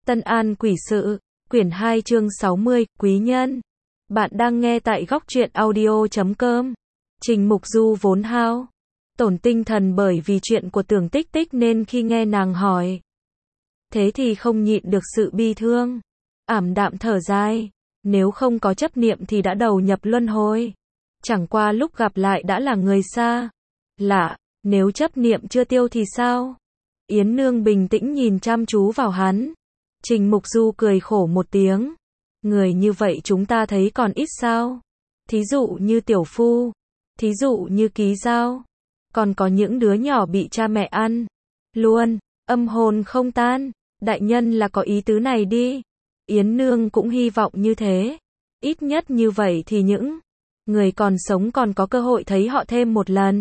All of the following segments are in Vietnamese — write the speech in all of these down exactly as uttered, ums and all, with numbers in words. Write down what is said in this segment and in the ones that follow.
Tân An Quỷ Sự, quyển hai chương sáu mươi, Quý Nhân. Bạn đang nghe tại góc truyện audio chấm com. Trình Mục Du vốn hao tổn tinh thần bởi vì chuyện của Tưởng Tích Tích nên khi nghe nàng hỏi, thế thì không nhịn được sự bi thương, ảm đạm thở dài, nếu không có chấp niệm thì đã đầu nhập luân hồi. Chẳng qua lúc gặp lại đã là người xa lạ, nếu chấp niệm chưa tiêu thì sao? Yến Nương bình tĩnh nhìn chăm chú vào hắn. Trình Mục Du cười khổ một tiếng. Người như vậy chúng ta thấy còn ít sao? Thí dụ như Tiểu Phu, thí dụ như Ký Giao, còn có những đứa nhỏ bị cha mẹ ăn luôn, âm hồn không tan. Đại nhân là có ý tứ này đi. Yến Nương cũng hy vọng như thế. Ít nhất như vậy thì những người còn sống còn có cơ hội thấy họ thêm một lần.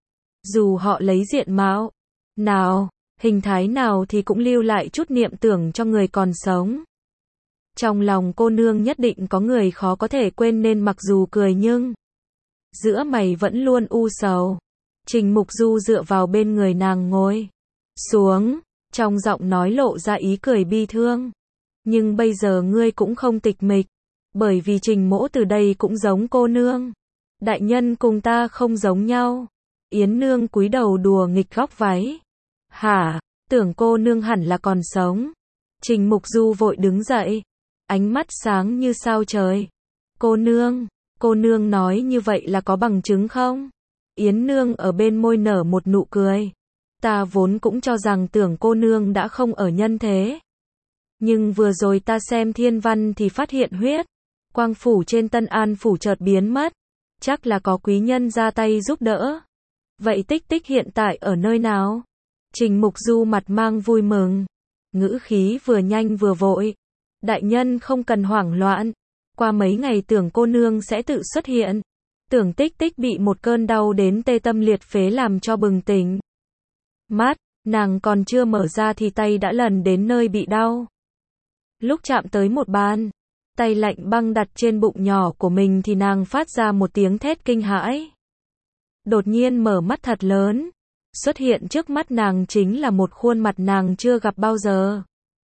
Dù họ lấy diện mạo nào, hình thái nào thì cũng lưu lại chút niệm tưởng cho người còn sống. Trong lòng cô nương nhất định có người khó có thể quên nên mặc dù cười nhưng giữa mày vẫn luôn u sầu. Trình Mục Du dựa vào bên người nàng ngồi xuống, trong giọng nói lộ ra ý cười bi thương. Nhưng bây giờ ngươi cũng không tịch mịch, bởi vì Trình Mỗ từ đây cũng giống cô nương. Đại nhân cùng ta không giống nhau. Yến Nương cúi đầu đùa nghịch góc váy. Hả, tưởng cô nương hẳn là còn sống. Trình Mục Du vội đứng dậy, ánh mắt sáng như sao trời. Cô nương, cô nương nói như vậy là có bằng chứng không? Yến Nương ở bên môi nở một nụ cười. Ta vốn cũng cho rằng tưởng cô nương đã không ở nhân thế. Nhưng vừa rồi ta xem thiên văn thì phát hiện huyết quang phủ trên Tân An phủ chợt biến mất. Chắc là có quý nhân ra tay giúp đỡ. Vậy Tích Tích hiện tại ở nơi nào? Trình Mục Du mặt mang vui mừng, ngữ khí vừa nhanh vừa vội. Đại nhân không cần hoảng loạn, qua mấy ngày tưởng cô nương sẽ tự xuất hiện. Tưởng Tích Tích bị một cơn đau đến tê tâm liệt phế làm cho bừng tỉnh. Mắt, nàng còn chưa mở ra thì tay đã lần đến nơi bị đau. Lúc chạm tới một bàn tay lạnh băng đặt trên bụng nhỏ của mình thì nàng phát ra một tiếng thét kinh hãi. Đột nhiên mở mắt thật lớn. Xuất hiện trước mắt nàng chính là một khuôn mặt nàng chưa gặp bao giờ.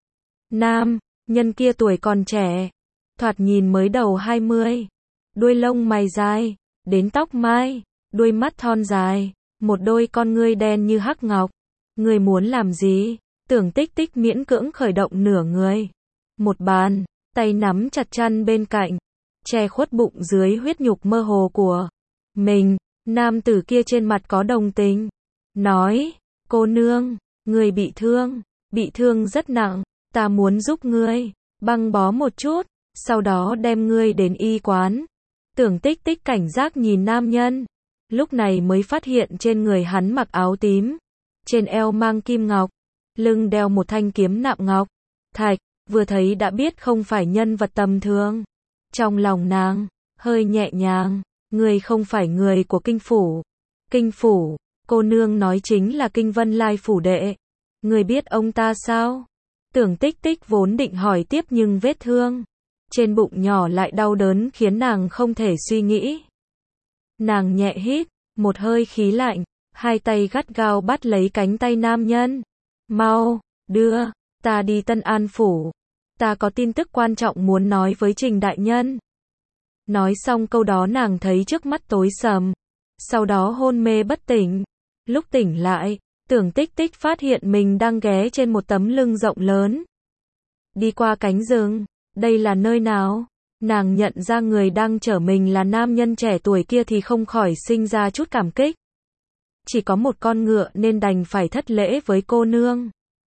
Nam nhân kia tuổi còn trẻ, thoạt nhìn mới đầu hai mươi, đuôi lông mày dài, đến tóc mai, đuôi mắt thon dài, một đôi con ngươi đen như hắc ngọc. Người muốn làm gì? Tưởng Tích Tích miễn cưỡng khởi động nửa người. Một bàn tay nắm chặt chăn bên cạnh, che khuất bụng dưới huyết nhục mơ hồ của mình. Nam tử kia trên mặt có đồng tình, nói, cô nương, người bị thương, bị thương rất nặng, ta muốn giúp ngươi băng bó một chút, sau đó đem ngươi đến y quán. Tưởng Tích Tích cảnh giác nhìn nam nhân, lúc này mới phát hiện trên người hắn mặc áo tím, trên eo mang kim ngọc, lưng đeo một thanh kiếm nạm ngọc thạch, vừa thấy đã biết không phải nhân vật tầm thường. Trong lòng nàng hơi nhẹ nhàng. Người không phải người của Kinh Phủ. Kinh Phủ, cô nương nói chính là Kinh Vân Lai phủ đệ. Người biết ông ta sao? Tưởng Tích Tích vốn định hỏi tiếp nhưng vết thương trên bụng nhỏ lại đau đớn khiến nàng không thể suy nghĩ. Nàng nhẹ hít một hơi khí lạnh, hai tay gắt gao bắt lấy cánh tay nam nhân. Mau, đưa ta đi Tân An phủ. Ta có tin tức quan trọng muốn nói với Trình đại nhân. Nói xong câu đó nàng thấy trước mắt tối sầm, sau đó hôn mê bất tỉnh. Lúc tỉnh lại, Tưởng Tích Tích phát hiện mình đang ghé trên một tấm lưng rộng lớn. Đi qua cánh rừng, đây là nơi nào? Nàng nhận ra người đang chở mình là nam nhân trẻ tuổi kia thì không khỏi sinh ra chút cảm kích. Chỉ có một con ngựa nên đành phải thất lễ với cô nương.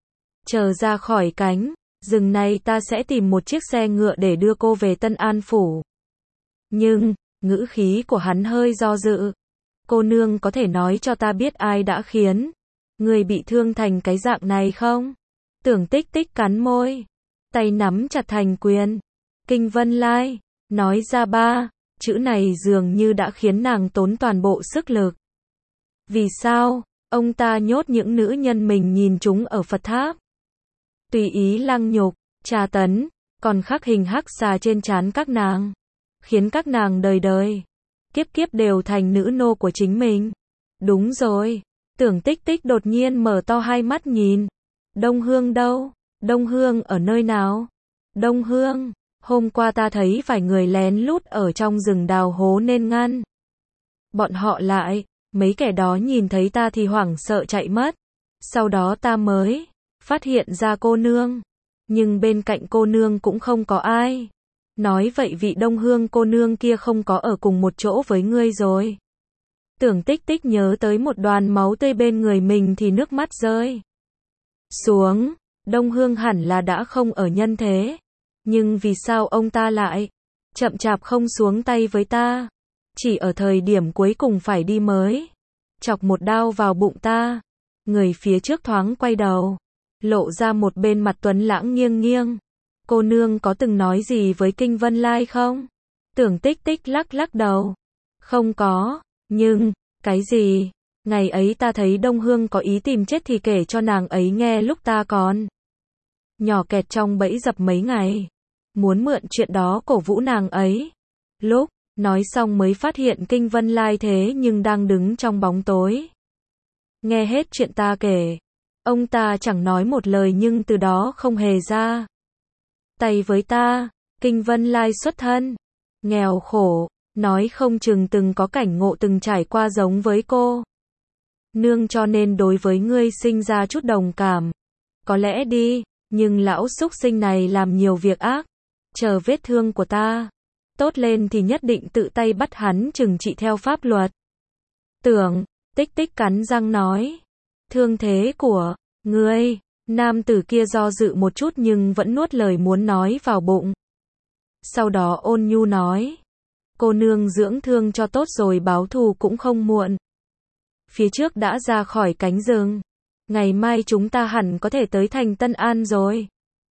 Chờ ra khỏi cánh rừng này ta sẽ tìm một chiếc xe ngựa để đưa cô về Tân An phủ. Nhưng, ngữ khí của hắn hơi do dự. Cô nương có thể nói cho ta biết ai đã khiến người bị thương thành cái dạng này không? Tưởng Tích Tích cắn môi, tay nắm chặt thành quyền. Kinh Vân Lai, nói ra ba chữ này dường như đã khiến nàng tốn toàn bộ sức lực. Vì sao? Ông ta nhốt những nữ nhân mình nhìn chúng ở Phật tháp, tùy ý lăng nhục, tra tấn, còn khắc hình hắc xà trên trán các nàng, khiến các nàng đời đời kiếp kiếp đều thành nữ nô của chính mình. Đúng rồi. Tưởng Tích Tích đột nhiên mở to hai mắt nhìn. Đông Hương đâu? Đông Hương ở nơi nào? Đông Hương, hôm qua ta thấy vài người lén lút ở trong rừng đào hố nên ngăn. Bọn họ lại, mấy kẻ đó nhìn thấy ta thì hoảng sợ chạy mất. Sau đó ta mới phát hiện ra cô nương. Nhưng bên cạnh cô nương cũng không có ai. Nói vậy vị Đông Hương cô nương kia không có ở cùng một chỗ với ngươi rồi. Tưởng Tích Tích nhớ tới một đoàn máu tươi bên người mình thì nước mắt rơi xuống. Đông Hương hẳn là đã không ở nhân thế. Nhưng vì sao ông ta lại chậm chạp không xuống tay với ta? Chỉ ở thời điểm cuối cùng phải đi mới chọc một đao vào bụng ta. Người phía trước thoáng quay đầu, lộ ra một bên mặt tuấn lãng nghiêng nghiêng. Cô nương có từng nói gì với Kinh Vân Lai không? Tưởng Tích Tích lắc lắc đầu. Không có, nhưng, cái gì? Ngày ấy ta thấy Đông Hương có ý tìm chết thì kể cho nàng ấy nghe lúc ta còn nhỏ kẹt trong bẫy dập mấy ngày. Muốn mượn chuyện đó cổ vũ nàng ấy. Lúc nói xong mới phát hiện Kinh Vân Lai thế nhưng đang đứng trong bóng tối. Nghe hết chuyện ta kể, ông ta chẳng nói một lời nhưng từ đó không hề ra tay với ta. Kinh Vân Lai xuất thân nghèo khổ, nói không chừng từng có cảnh ngộ từng trải qua giống với cô nương cho nên đối với ngươi sinh ra chút đồng cảm. Có lẽ đi, nhưng lão súc sinh này làm nhiều việc ác. Chờ vết thương của ta tốt lên thì nhất định tự tay bắt hắn trừng trị theo pháp luật. Tưởng Tích Tích cắn răng nói. Thương thế của ngươi? Nam tử kia do dự một chút nhưng vẫn nuốt lời muốn nói vào bụng. Sau đó ôn nhu nói. Cô nương dưỡng thương cho tốt rồi báo thù cũng không muộn. Phía trước đã ra khỏi cánh rừng. Ngày mai chúng ta hẳn có thể tới thành Tân An rồi.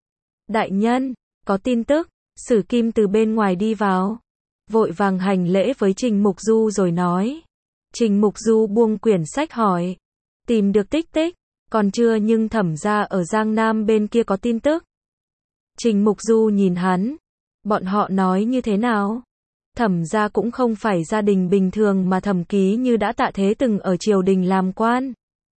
Đại nhân, có tin tức. Sử Kim từ bên ngoài đi vào. Vội vàng hành lễ với Trình Mục Du rồi nói. Trình Mục Du buông quyển sách hỏi. Tìm được Tích Tích. Còn chưa nhưng Thẩm gia ở Giang Nam bên kia có tin tức. Trình Mục Du nhìn hắn. Bọn họ nói như thế nào? Thẩm gia cũng không phải gia đình bình thường mà Thẩm Ký Như đã tạ thế từng ở triều đình làm quan.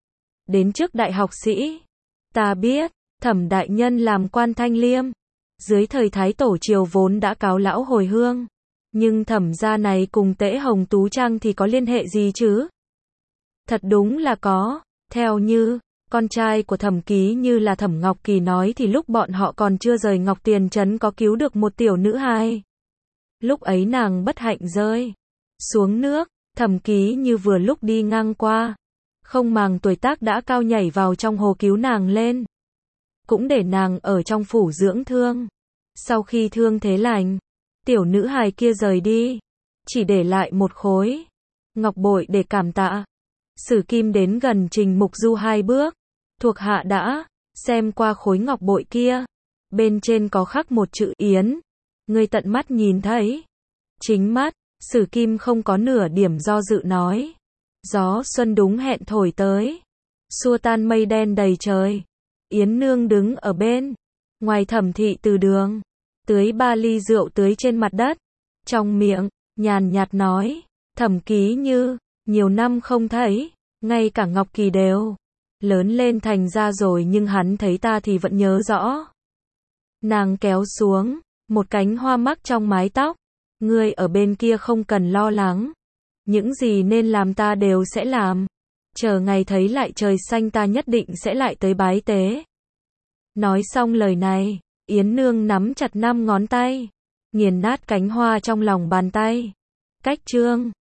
Đến trước đại học sĩ. Ta biết, Thẩm đại nhân làm quan Thanh Liêm. Dưới thời Thái Tổ triều vốn đã cáo lão hồi hương. Nhưng Thẩm gia này cùng Tễ Hồng Tú Trang thì có liên hệ gì chứ? Thật đúng là có. Theo như con trai của Thẩm Ký Như là Thẩm Ngọc Kỳ nói thì lúc bọn họ còn chưa rời Ngọc Tiền Trấn có cứu được một tiểu nữ hài. Lúc ấy nàng bất hạnh rơi xuống nước, Thẩm Ký Như vừa lúc đi ngang qua, không màng tuổi tác đã cao nhảy vào trong hồ cứu nàng lên. Cũng để nàng ở trong phủ dưỡng thương. Sau khi thương thế lành, tiểu nữ hài kia rời đi, chỉ để lại một khối ngọc bội để cảm tạ. Sử Kim đến gần Trình Mục Du hai bước. Thuộc hạ đã xem qua khối ngọc bội kia. Bên trên có khắc một chữ Yến. Ngươi tận mắt nhìn thấy. Chính mắt, Sử Kim không có nửa điểm do dự nói. Gió xuân đúng hẹn thổi tới. Xua tan mây đen đầy trời. Yến nương đứng ở bên ngoài Thẩm thị từ đường. Tưới ba ly rượu tưới trên mặt đất. Trong miệng, nhàn nhạt nói. Thẩm Ký Như, nhiều năm không thấy. Ngay cả Ngọc Kỳ đều lớn lên thành ra rồi nhưng hắn thấy ta thì vẫn nhớ rõ. Nàng kéo xuống một cánh hoa mắc trong mái tóc. Ngươi ở bên kia không cần lo lắng. Những gì nên làm ta đều sẽ làm. Chờ ngày thấy lại trời xanh ta nhất định sẽ lại tới bái tế. Nói xong lời này, Yến nương nắm chặt năm ngón tay, nghiền nát cánh hoa trong lòng bàn tay. Cách chương